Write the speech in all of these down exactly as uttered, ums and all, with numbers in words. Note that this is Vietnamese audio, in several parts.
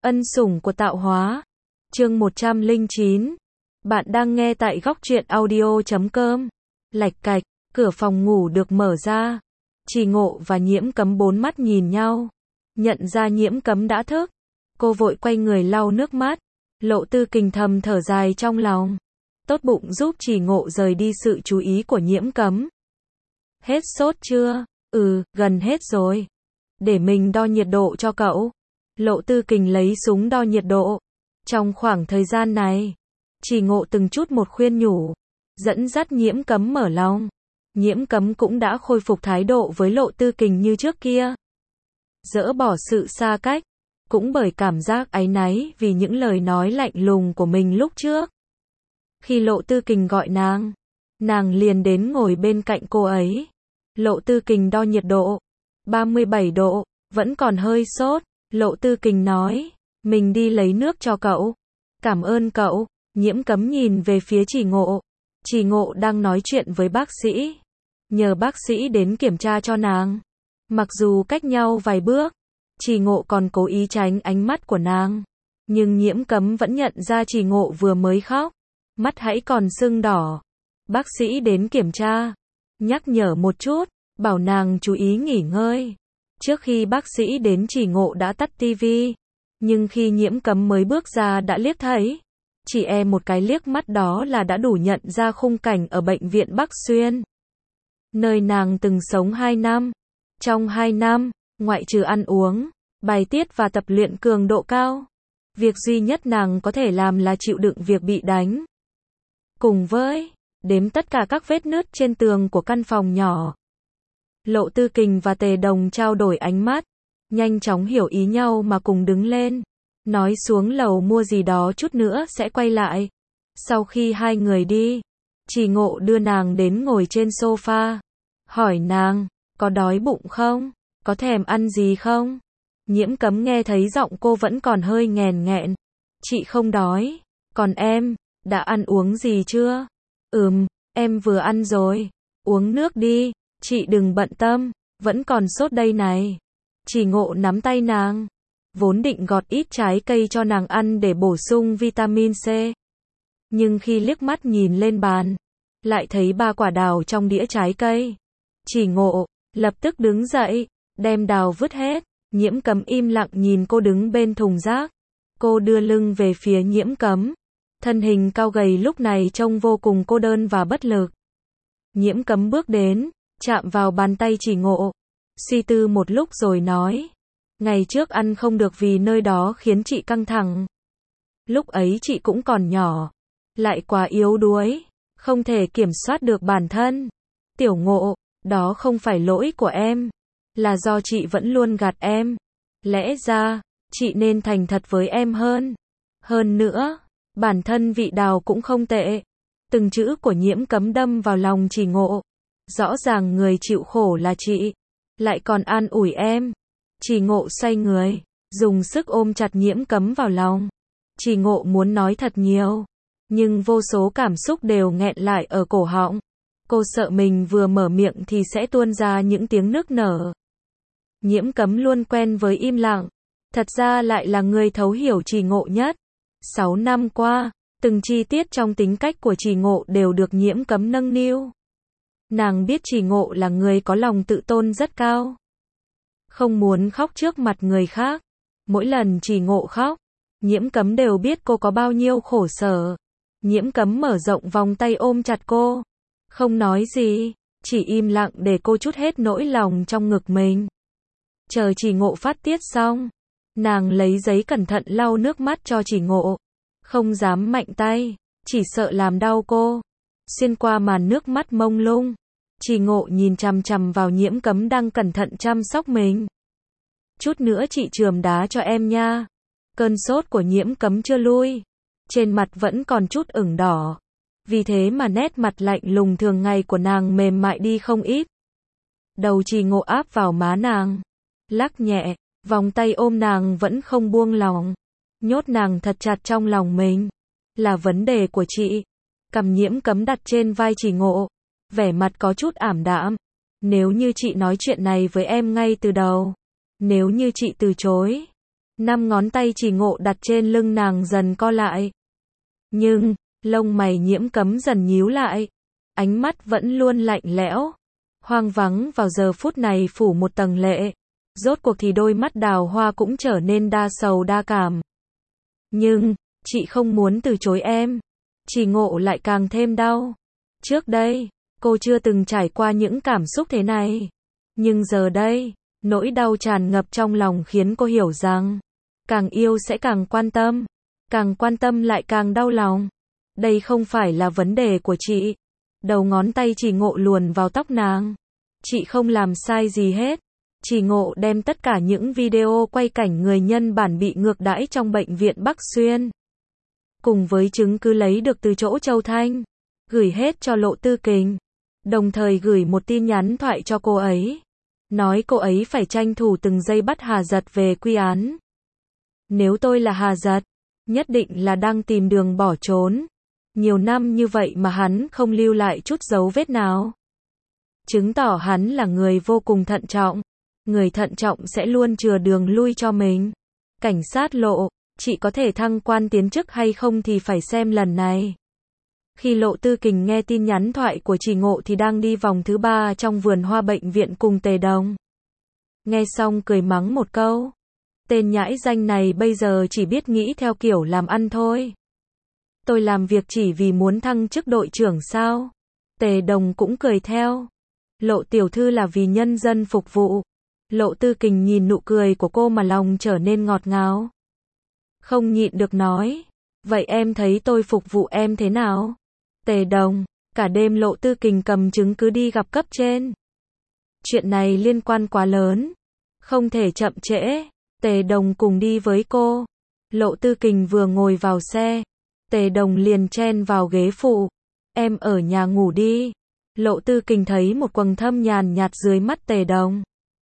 Ân sủng của tạo hóa. Chương một trăm lẻ chín. Bạn đang nghe tại góc truyện audio chấm com. Lạch cạch, cửa phòng ngủ được mở ra. Trì Ngộ và Nhiễm Cấm bốn mắt nhìn nhau. Nhận ra Nhiễm Cấm đã thức, cô vội quay người lau nước mắt. Lộ Tư Kình thầm thở dài trong lòng. Tốt bụng giúp Trì Ngộ rời đi sự chú ý của Nhiễm Cấm. Hết sốt chưa? Ừ, gần hết rồi. Để mình đo nhiệt độ cho cậu. Lộ Tư Kình lấy súng đo nhiệt độ. Trong khoảng thời gian này, Trì Ngộ từng chút một khuyên nhủ, dẫn dắt Nhiễm Cấm mở lòng. Nhiễm Cấm cũng đã khôi phục thái độ với Lộ Tư Kình như trước kia. Dỡ bỏ sự xa cách, cũng bởi cảm giác áy náy vì những lời nói lạnh lùng của mình lúc trước. Khi Lộ Tư Kình gọi nàng, nàng liền đến ngồi bên cạnh cô ấy. Lộ Tư Kình đo nhiệt độ, ba mươi bảy độ, vẫn còn hơi sốt. Lộ Tư Kình nói, mình đi lấy nước cho cậu. Cảm ơn cậu. Nhiễm Cấm nhìn về phía Trì Ngộ. Trì Ngộ đang nói chuyện với bác sĩ, nhờ bác sĩ đến kiểm tra cho nàng. Mặc dù cách nhau vài bước, Trì Ngộ còn cố ý tránh ánh mắt của nàng, nhưng Nhiễm Cấm vẫn nhận ra Trì Ngộ vừa mới khóc, mắt hãy còn sưng đỏ. Bác sĩ đến kiểm tra, nhắc nhở một chút, bảo nàng chú ý nghỉ ngơi. Trước khi bác sĩ đến, Trì Ngộ đã tắt tivi, nhưng khi Nhiễm Cấm mới bước ra đã liếc thấy. Chỉ e một cái liếc mắt đó là đã đủ nhận ra khung cảnh ở bệnh viện Bắc Xuyên, nơi nàng từng sống hai năm. Trong hai năm, ngoại trừ ăn uống, bài tiết và tập luyện cường độ cao, việc duy nhất nàng có thể làm là chịu đựng việc bị đánh. Cùng với đếm tất cả các vết nứt trên tường của căn phòng nhỏ. Lộ Tư Kình và Tề Đồng trao đổi ánh mắt, nhanh chóng hiểu ý nhau mà cùng đứng lên, nói xuống lầu mua gì đó chút nữa sẽ quay lại. Sau khi hai người đi, Trì Ngộ đưa nàng đến ngồi trên sofa, hỏi nàng, có đói bụng không? Có thèm ăn gì không? Nhiễm Cấm nghe thấy giọng cô vẫn còn hơi nghèn nghẹn. Chị không đói. Còn em, đã ăn uống gì chưa? Ừm, em vừa ăn rồi. Uống nước đi, chị đừng bận tâm, vẫn còn sốt đây này. Trì Ngộ nắm tay nàng, vốn định gọt ít trái cây cho nàng ăn để bổ sung vitamin C. Nhưng khi liếc mắt nhìn lên bàn, lại thấy ba quả đào trong đĩa trái cây. Trì Ngộ lập tức đứng dậy, đem đào vứt hết. Nhiễm Cấm im lặng nhìn cô đứng bên thùng rác. Cô đưa lưng về phía Nhiễm Cấm. Thân hình cao gầy lúc này trông vô cùng cô đơn và bất lực. Nhiễm Cấm bước đến, chạm vào bàn tay Trì Ngộ, suy tư một lúc rồi nói, ngày trước ăn không được vì nơi đó khiến chị căng thẳng. Lúc ấy chị cũng còn nhỏ, lại quá yếu đuối, không thể kiểm soát được bản thân. Tiểu Ngộ, đó không phải lỗi của em, là do chị vẫn luôn gạt em. Lẽ ra, chị nên thành thật với em hơn. Hơn nữa, bản thân vị đào cũng không tệ. Từng chữ của Nhiễm Cấm đâm vào lòng Trì Ngộ. Rõ ràng người chịu khổ là chị, lại còn an ủi em. Trì Ngộ xoay người, dùng sức ôm chặt Nhiễm Cấm vào lòng. Trì Ngộ muốn nói thật nhiều, nhưng vô số cảm xúc đều nghẹn lại ở cổ họng. Cô sợ mình vừa mở miệng thì sẽ tuôn ra những tiếng nức nở. Nhiễm Cấm luôn quen với im lặng, thật ra lại là người thấu hiểu Trì Ngộ nhất. Sáu năm qua, từng chi tiết trong tính cách của Trì Ngộ đều được Nhiễm Cấm nâng niu. Nàng biết Trì Ngộ là người có lòng tự tôn rất cao, không muốn khóc trước mặt người khác. Mỗi lần Trì Ngộ khóc, Nhiễm Cấm đều biết cô có bao nhiêu khổ sở. Nhiễm Cấm mở rộng vòng tay ôm chặt cô, không nói gì, chỉ im lặng để cô trút hết nỗi lòng trong ngực mình. Chờ Trì Ngộ phát tiết xong, nàng lấy giấy cẩn thận lau nước mắt cho Trì Ngộ, không dám mạnh tay, chỉ sợ làm đau cô. Xuyên qua màn nước mắt mông lung, Trì Ngộ nhìn chằm chằm vào Nhiễm Cấm đang cẩn thận chăm sóc mình. Chút nữa chị chườm đá cho em nha. Cơn sốt của Nhiễm Cấm chưa lui, trên mặt vẫn còn chút ửng đỏ, vì thế mà nét mặt lạnh lùng thường ngày của nàng mềm mại đi không ít. Đầu Trì Ngộ áp vào má nàng, lắc nhẹ, vòng tay ôm nàng vẫn không buông lòng, nhốt nàng thật chặt trong lòng mình. Là vấn đề của chị. Cầm Nhiễm Cấm đặt trên vai Trì Ngộ, vẻ mặt có chút ảm đạm. Nếu như chị nói chuyện này với em ngay từ đầu, nếu như chị từ chối, Năm ngón tay Chỉ Ngộ đặt trên lưng nàng dần co lại. Nhưng, lông mày Nhiễm Cấm dần nhíu lại. Ánh mắt vẫn luôn lạnh lẽo. Hoang vắng vào giờ phút này phủ một tầng lệ. Rốt cuộc thì đôi mắt đào hoa cũng trở nên đa sầu đa cảm. Nhưng, chị không muốn từ chối em. Chỉ Ngộ lại càng thêm đau. Trước đây, cô chưa từng trải qua những cảm xúc thế này. Nhưng giờ đây, nỗi đau tràn ngập trong lòng khiến cô hiểu rằng, càng yêu sẽ càng quan tâm, càng quan tâm lại càng đau lòng. Đây không phải là vấn đề của chị. Đầu ngón tay Chỉ Ngộ luồn vào tóc nàng. Chị không làm sai gì hết. Chỉ Ngộ đem tất cả những video quay cảnh người nhân bản bị ngược đãi trong bệnh viện Bắc Xuyên, cùng với chứng cứ lấy được từ chỗ Châu Thanh, gửi hết cho Lộ Tư Kình, đồng thời gửi một tin nhắn thoại cho cô ấy, nói cô ấy phải tranh thủ từng giây bắt Hà Giật về quy án. Nếu tôi là Hà Giật, nhất định là đang tìm đường bỏ trốn. Nhiều năm như vậy mà hắn không lưu lại chút dấu vết nào, chứng tỏ hắn là người vô cùng thận trọng. Người thận trọng sẽ luôn chừa đường lui cho mình. Cảnh sát Lộ, chị có thể thăng quan tiến chức hay không thì phải xem lần này. Khi Lộ Tư Kình nghe tin nhắn thoại của Chỉ Ngộ thì đang đi vòng thứ ba trong vườn hoa bệnh viện cùng Tề Đồng. Nghe xong cười mắng một câu. Tên nhãi danh này bây giờ chỉ biết nghĩ theo kiểu làm ăn thôi. Tôi làm việc chỉ vì muốn thăng chức đội trưởng sao? Tề Đồng cũng cười theo. Lộ tiểu thư là vì nhân dân phục vụ. Lộ Tư Kình nhìn nụ cười của cô mà lòng trở nên ngọt ngào. Không nhịn được nói. Vậy em thấy tôi phục vụ em thế nào? Tề Đồng, cả đêm Lộ Tư Kình cầm chứng cứ đi gặp cấp trên. Chuyện này liên quan quá lớn. Không thể chậm trễ. Tề Đồng cùng đi với cô. Lộ Tư Kình vừa ngồi vào xe. Tề Đồng liền chen vào ghế phụ. Em ở nhà ngủ đi. Lộ Tư Kình thấy một quầng thâm nhàn nhạt dưới mắt Tề Đồng.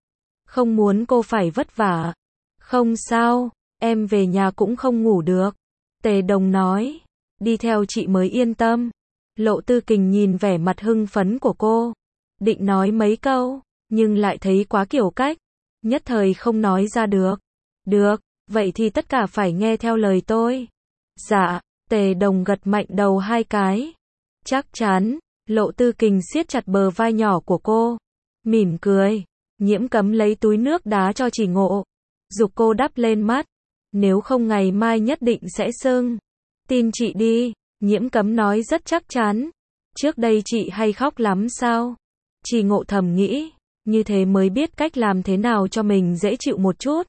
Không muốn cô phải vất vả. Không sao, em về nhà cũng không ngủ được. Tề Đồng nói, đi theo chị mới yên tâm. Lộ Tư Kình nhìn vẻ mặt hưng phấn của cô, định nói mấy câu, nhưng lại thấy quá kiểu cách, nhất thời không nói ra được. Được, vậy thì tất cả phải nghe theo lời tôi. Dạ, Tề Đồng gật mạnh đầu hai cái. Chắc chắn. Lộ Tư Kình siết chặt bờ vai nhỏ của cô, mỉm cười. Nhiễm Cấm lấy túi nước đá cho Chỉ Ngộ, giục cô đắp lên mắt, nếu không ngày mai nhất định sẽ sưng. Tin chị đi, Nhiễm Cấm nói rất chắc chắn. Trước đây chị hay khóc lắm sao? Chỉ Ngộ thầm nghĩ, như thế mới biết cách làm thế nào cho mình dễ chịu một chút.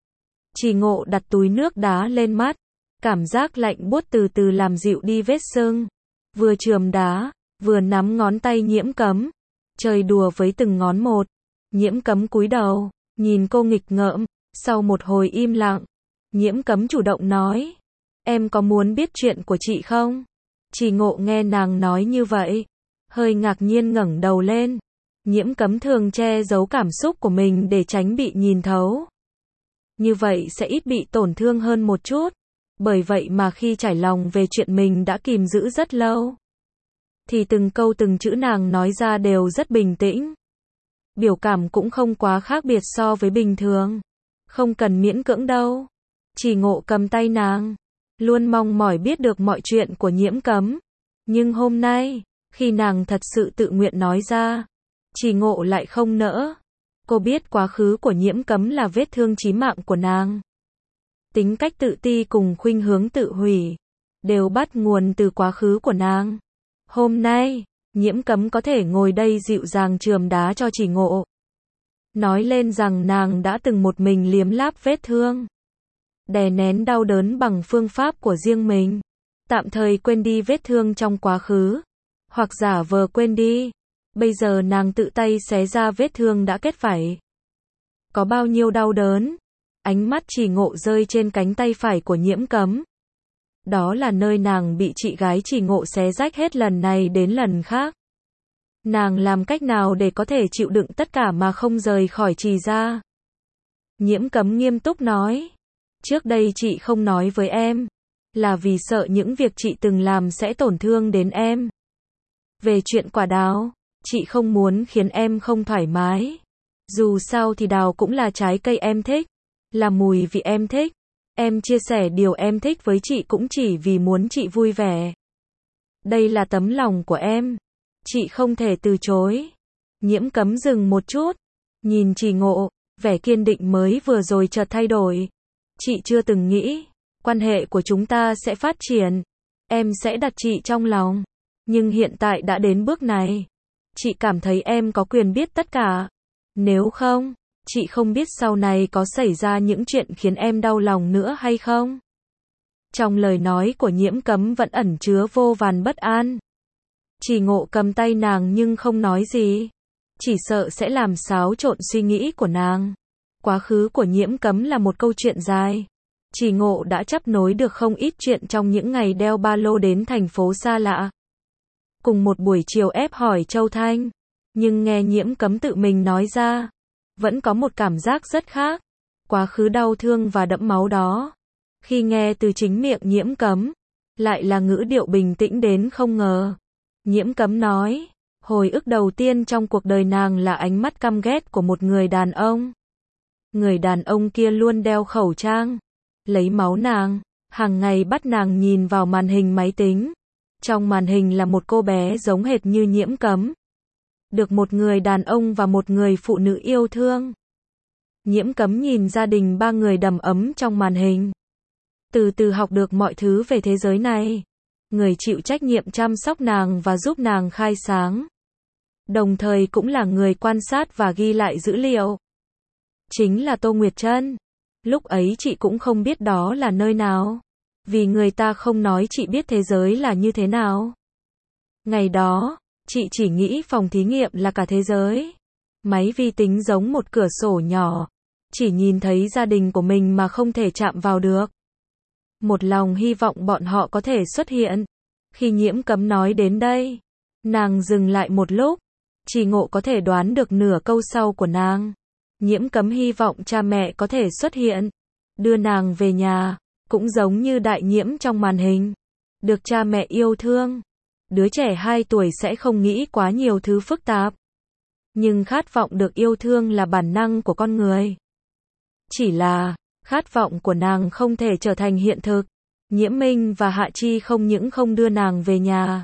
Chỉ Ngộ đặt túi nước đá lên mắt, cảm giác lạnh buốt từ từ làm dịu đi vết sưng. Vừa chườm đá, vừa nắm ngón tay Nhiễm Cấm, chơi đùa với từng ngón một. Nhiễm Cấm cúi đầu, nhìn cô nghịch ngợm. Sau một hồi im lặng, Nhiễm Cấm chủ động nói, em có muốn biết chuyện của chị không? Chỉ Ngộ nghe nàng nói như vậy, hơi ngạc nhiên ngẩng đầu lên. Nhiễm Cấm thường che giấu cảm xúc của mình để tránh bị nhìn thấu. Như vậy sẽ ít bị tổn thương hơn một chút. Bởi vậy mà khi trải lòng về chuyện mình đã kìm giữ rất lâu, thì từng câu từng chữ nàng nói ra đều rất bình tĩnh. Biểu cảm cũng không quá khác biệt so với bình thường. Không cần miễn cưỡng đâu. Chỉ Ngộ cầm tay nàng, luôn mong mỏi biết được mọi chuyện của Nhiễm Cấm. Nhưng hôm nay, khi nàng thật sự tự nguyện nói ra, Chỉ Ngộ lại không nỡ. Cô biết quá khứ của Nhiễm Cấm là vết thương chí mạng của nàng. Tính cách tự ti cùng khuynh hướng tự hủy, đều bắt nguồn từ quá khứ của nàng. Hôm nay, Nhiễm Cấm có thể ngồi đây dịu dàng chườm đá cho Chỉ Ngộ, nói lên rằng nàng đã từng một mình liếm láp vết thương, đè nén đau đớn bằng phương pháp của riêng mình, tạm thời quên đi vết thương trong quá khứ, hoặc giả vờ quên đi. Bây giờ nàng tự tay xé ra vết thương đã kết vảy. Có bao nhiêu đau đớn? Ánh mắt Chỉ Ngộ rơi trên cánh tay phải của Nhiễm Cấm. Đó là nơi nàng bị chị gái Chỉ Ngộ xé rách hết lần này đến lần khác. Nàng làm cách nào để có thể chịu đựng tất cả mà không rời khỏi Trì ra? Nhiễm Cấm nghiêm túc nói. Trước đây chị không nói với em, là vì sợ những việc chị từng làm sẽ tổn thương đến em. Về chuyện quả đào, chị không muốn khiến em không thoải mái. Dù sao thì đào cũng là trái cây em thích, là mùi vị em thích. Em chia sẻ điều em thích với chị cũng chỉ vì muốn chị vui vẻ. Đây là tấm lòng của em. Chị không thể từ chối. Nhiễm Cấm dừng một chút. Nhìn Trì Ngộ, vẻ kiên định mới vừa rồi chợt thay đổi. Chị chưa từng nghĩ, quan hệ của chúng ta sẽ phát triển. Em sẽ đặt chị trong lòng. Nhưng hiện tại đã đến bước này. Chị cảm thấy em có quyền biết tất cả. Nếu không, chị không biết sau này có xảy ra những chuyện khiến em đau lòng nữa hay không. Trong lời nói của Nhiễm Cấm vẫn ẩn chứa vô vàn bất an. Trì Ngộ cầm tay nàng nhưng không nói gì. Chỉ sợ sẽ làm xáo trộn suy nghĩ của nàng. Quá khứ của Nhiễm Cấm là một câu chuyện dài. Trì Ngộ đã chấp nối được không ít chuyện trong những ngày đeo ba lô đến thành phố xa lạ. Cùng một buổi chiều ép hỏi Châu Thanh. Nhưng nghe Nhiễm Cấm tự mình nói ra, vẫn có một cảm giác rất khác. Quá khứ đau thương và đẫm máu đó. Khi nghe từ chính miệng Nhiễm Cấm, lại là ngữ điệu bình tĩnh đến không ngờ. Nhiễm Cấm nói, hồi ức đầu tiên trong cuộc đời nàng là ánh mắt căm ghét của một người đàn ông. Người đàn ông kia luôn đeo khẩu trang, lấy máu nàng, hàng ngày bắt nàng nhìn vào màn hình máy tính. Trong màn hình là một cô bé giống hệt như Nhiễm Cấm. Được một người đàn ông và một người phụ nữ yêu thương. Nhiễm Cấm nhìn gia đình ba người đầm ấm trong màn hình. Từ từ học được mọi thứ về thế giới này. Người chịu trách nhiệm chăm sóc nàng và giúp nàng khai sáng. Đồng thời cũng là người quan sát và ghi lại dữ liệu. Chính là Tô Nguyệt Trân. Lúc ấy chị cũng không biết đó là nơi nào. Vì người ta không nói chị biết thế giới là như thế nào. Ngày đó, chị chỉ nghĩ phòng thí nghiệm là cả thế giới. Máy vi tính giống một cửa sổ nhỏ. Chỉ nhìn thấy gia đình của mình mà không thể chạm vào được. Một lòng hy vọng bọn họ có thể xuất hiện. Khi Nhiễm Cấm nói đến đây, nàng dừng lại một lúc. Trì Ngộ có thể đoán được nửa câu sau của nàng. Nhiễm Cấm hy vọng cha mẹ có thể xuất hiện, đưa nàng về nhà, cũng giống như Đại Nhiễm trong màn hình. Được cha mẹ yêu thương. Đứa trẻ hai tuổi sẽ không nghĩ quá nhiều thứ phức tạp. Nhưng khát vọng được yêu thương là bản năng của con người. Chỉ là, khát vọng của nàng không thể trở thành hiện thực. Nhiễm Minh và Hạ Chi không những không đưa nàng về nhà.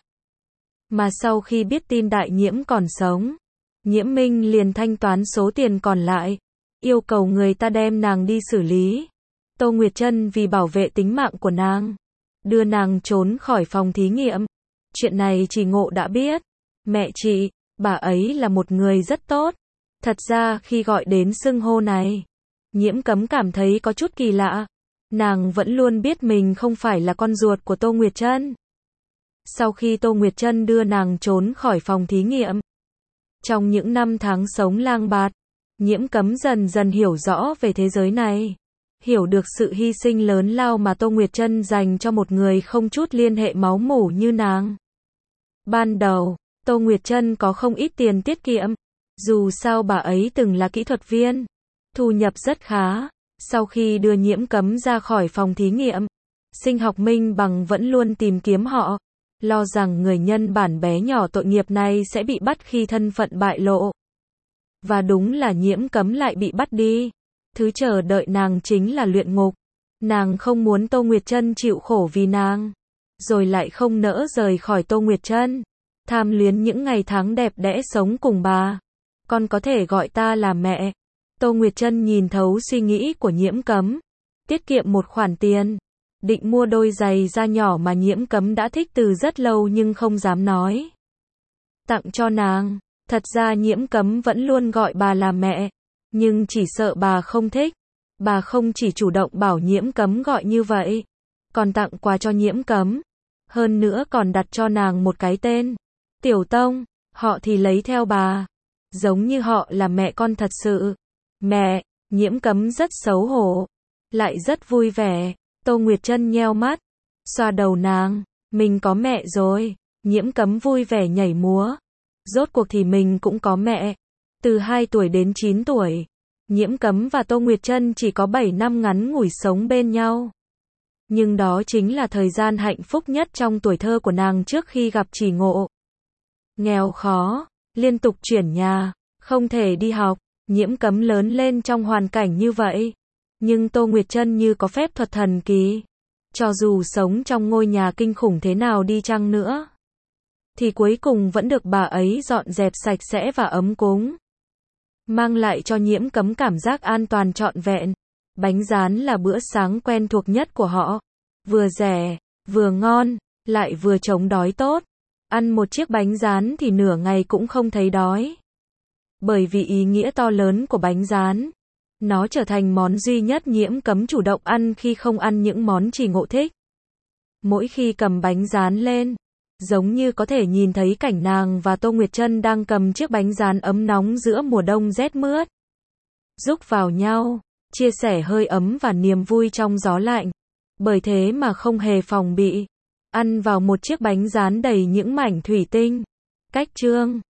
Mà sau khi biết tin Đại Nhiễm còn sống, Nhiễm Minh liền thanh toán số tiền còn lại, yêu cầu người ta đem nàng đi xử lý. Tô Nguyệt Trân vì bảo vệ tính mạng của nàng, đưa nàng trốn khỏi phòng thí nghiệm. Chuyện này Trì Ngộ đã biết. Mẹ chị, bà ấy là một người rất tốt. Thật ra khi gọi đến xưng hô này, Nhiễm Cấm cảm thấy có chút kỳ lạ. Nàng vẫn luôn biết mình không phải là con ruột của Tô Nguyệt Trân. Sau khi Tô Nguyệt Trân đưa nàng trốn khỏi phòng thí nghiệm, trong những năm tháng sống lang bạt, Nhiễm Cấm dần dần hiểu rõ về thế giới này. Hiểu được sự hy sinh lớn lao mà Tô Nguyệt Trân dành cho một người không chút liên hệ máu mủ như nàng. Ban đầu, Tô Nguyệt Trân có không ít tiền tiết kiệm. Dù sao bà ấy từng là kỹ thuật viên, thu nhập rất khá. Sau khi đưa Nhiễm Cấm ra khỏi phòng thí nghiệm, Sinh học Minh Bằng vẫn luôn tìm kiếm họ, lo rằng người nhân bản bé nhỏ tội nghiệp này sẽ bị bắt khi thân phận bại lộ. Và đúng là Nhiễm Cấm lại bị bắt đi. Thứ chờ đợi nàng chính là luyện ngục. Nàng không muốn Tô Nguyệt Trân chịu khổ vì nàng, rồi lại không nỡ rời khỏi Tô Nguyệt Trân. Tham luyến những ngày tháng đẹp đẽ sống cùng bà. Con có thể gọi ta là mẹ. Tô Nguyệt Trân nhìn thấu suy nghĩ của Nhiễm Cấm, tiết kiệm một khoản tiền, định mua đôi giày da nhỏ mà Nhiễm Cấm đã thích từ rất lâu nhưng không dám nói. Tặng cho nàng. Thật ra Nhiễm Cấm vẫn luôn gọi bà là mẹ, nhưng chỉ sợ bà không thích. Bà không chỉ chủ động bảo Nhiễm Cấm gọi như vậy, còn tặng quà cho Nhiễm Cấm. Hơn nữa còn đặt cho nàng một cái tên, Tiểu Tông, họ thì lấy theo bà, giống như họ là mẹ con thật sự. Mẹ, Nhiễm Cấm rất xấu hổ, lại rất vui vẻ. Tô Nguyệt Trân nheo mắt, xoa đầu nàng, mình có mẹ rồi. Nhiễm Cấm vui vẻ nhảy múa. Rốt cuộc thì mình cũng có mẹ. Từ hai tuổi đến chín tuổi, Nhiễm Cấm và Tô Nguyệt Trân chỉ có bảy năm ngắn ngủi sống bên nhau. Nhưng đó chính là thời gian hạnh phúc nhất trong tuổi thơ của nàng trước khi gặp Trì Ngộ. Nghèo khó, liên tục chuyển nhà, không thể đi học, Nhiễm Cấm lớn lên trong hoàn cảnh như vậy. Nhưng Tô Nguyệt Trân như có phép thuật thần kỳ. Cho dù sống trong ngôi nhà kinh khủng thế nào đi chăng nữa, thì cuối cùng vẫn được bà ấy dọn dẹp sạch sẽ và ấm cúng. Mang lại cho Nhiễm Cấm cảm giác an toàn trọn vẹn. Bánh rán là bữa sáng quen thuộc nhất của họ. Vừa rẻ, vừa ngon, lại vừa chống đói tốt. Ăn một chiếc bánh rán thì nửa ngày cũng không thấy đói. Bởi vì ý nghĩa to lớn của bánh rán, nó trở thành món duy nhất Nhiễm Cấm chủ động ăn khi không ăn những món Trì Ngộ thích. Mỗi khi cầm bánh rán lên, giống như có thể nhìn thấy cảnh nàng và Tô Nguyệt Trân đang cầm chiếc bánh rán ấm nóng giữa mùa đông rét mướt. Rúc vào nhau, chia sẻ hơi ấm và niềm vui trong gió lạnh. Bởi thế mà không hề phòng bị. Ăn vào một chiếc bánh rán đầy những mảnh thủy tinh. Cách chương